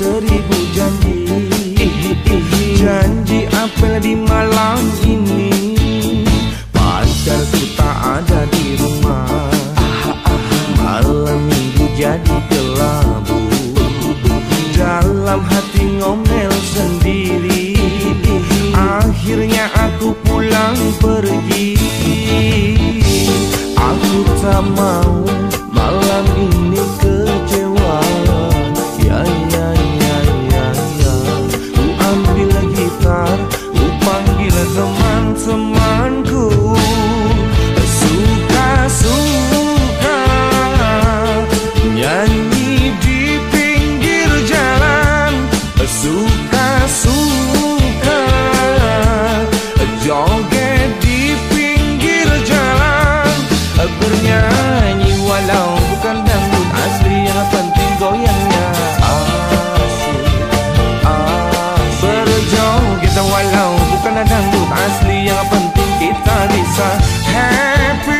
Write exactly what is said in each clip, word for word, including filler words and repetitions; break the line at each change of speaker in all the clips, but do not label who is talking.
seribu janji. Janji apel di malam ini, padahal ku tak ada di rumah. Malam minggu jadi kelabu, dalam hati ngomel sendiri. Akhirnya aku pulang pergi. Aku tak mau malam ini kecewa. Ya ya ya ya ya. Ku ambil gitar, ku panggil teman-temanku. Suka-suka nyanyi di pinggir jalan. Suka-suka joget di pinggir jalan. Bernyanyi walau bukan dangdut asli, yang penting goyangnya asik, asik. Berjoget walau bukan dangdut asli, yang penting kita bisa happy.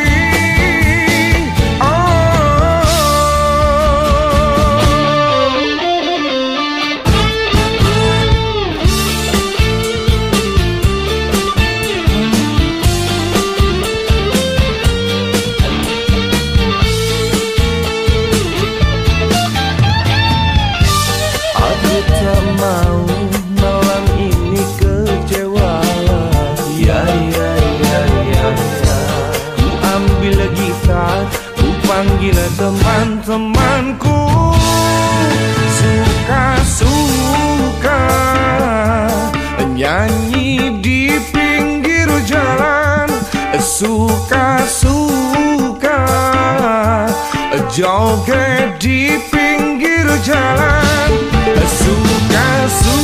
Mau malam ini kecewa. Ya ya ya ya ya. Ku ambil gitar, ku panggil teman-temanku. Suka-suka nyanyi di pinggir jalan. Suka-suka joget di pinggir jalan. Suka-suka